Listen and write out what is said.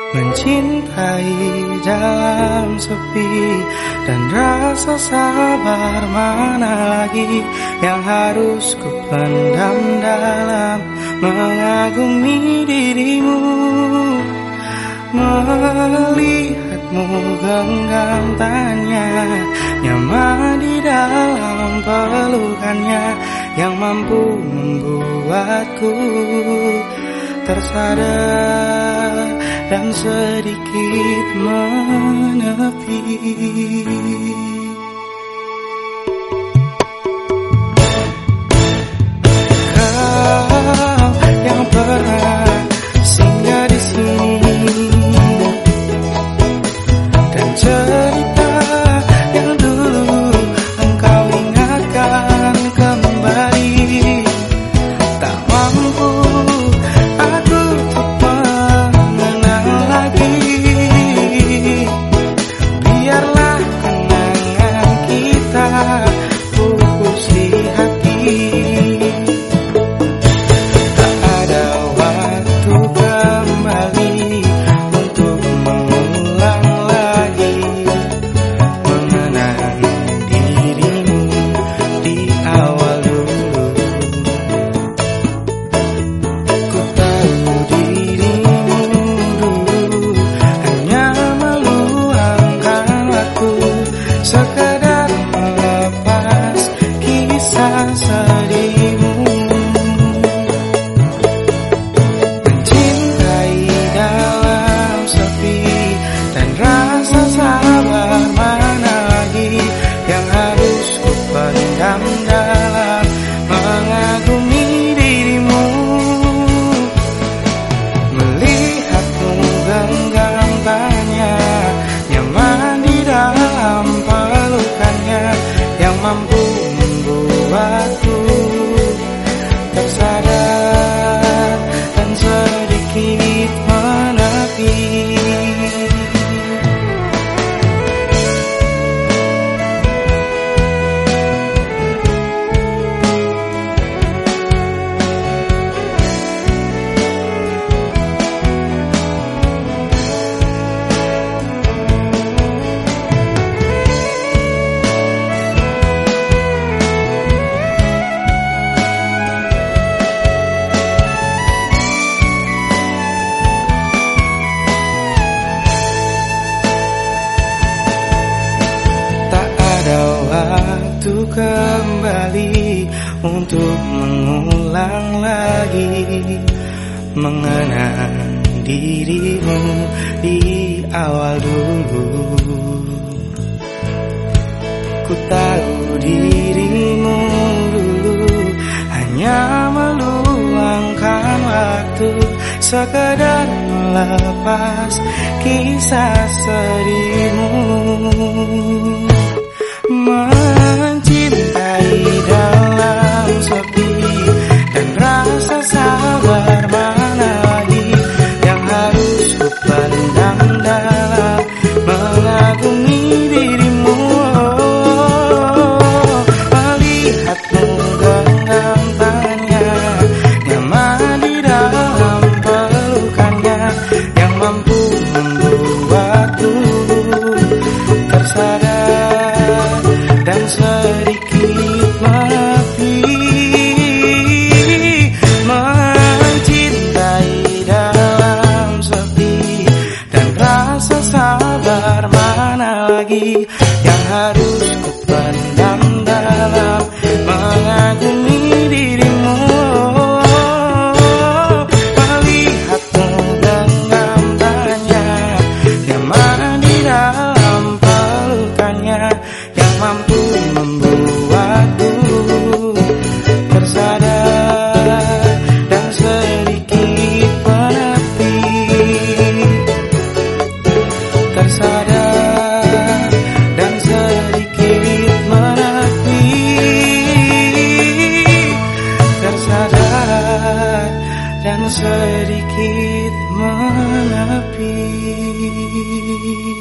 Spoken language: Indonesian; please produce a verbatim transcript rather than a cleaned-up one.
Mencintai dalam sepi dan rasa sabar mana lagi yang harus ku pendam dalam mengagumi dirimu. Melihatmu genggam tangannya, nyaman di dalam pelukannya yang mampu membuatku tersadar dan sedikit menepi. Kau yang pernah singgah di sini dan cerita yang dulu engkau ingatkan kembali, tak mampu aku untuk mengenang lagi. Biarlah kenangan kita pupus di hati. Tak ada waktu kembali untuk mengulang lagi mengenang dirimu di awal dulu. Ku tahu dirimu dulu hanya meluangkan waktu sekadar melepas kisah sedihmu. Mencintai dalam sepi dan rasa sabar mana lagi yang harus ku pendam dalam mengagumi dirimu. Melihatmu genggam tangannya, nyaman di dalam pelukannya yang mampu membuatku tersadar dan sedikit menepi. Waktu kembali untuk mengulang lagi mengenang dirimu di awal dulu. Ku tahu dirimu dulu hanya meluangkan waktu sekadar melepas kisah sedihmu. Mencintai dalam sepi dan rasa sabar mana lagi yang harus ku pendam dalam mengagumi dirimu. Melihatmu genggam tangannya, nyaman di dalam pelukannya yang mampu membuatku tersadar dan sedikit menepi. Mencintai dalam sepi dan rasa sabar mana lagi yang harus ku pendam dalam mengagumi dirimu. Melihatmu genggam tangannya, nyaman di dalam pelukannya yang mampu membuatku tersadar dan sedikit menepi. Tersadar dan sedikit menepi. Tersadar dan sedikit menepi.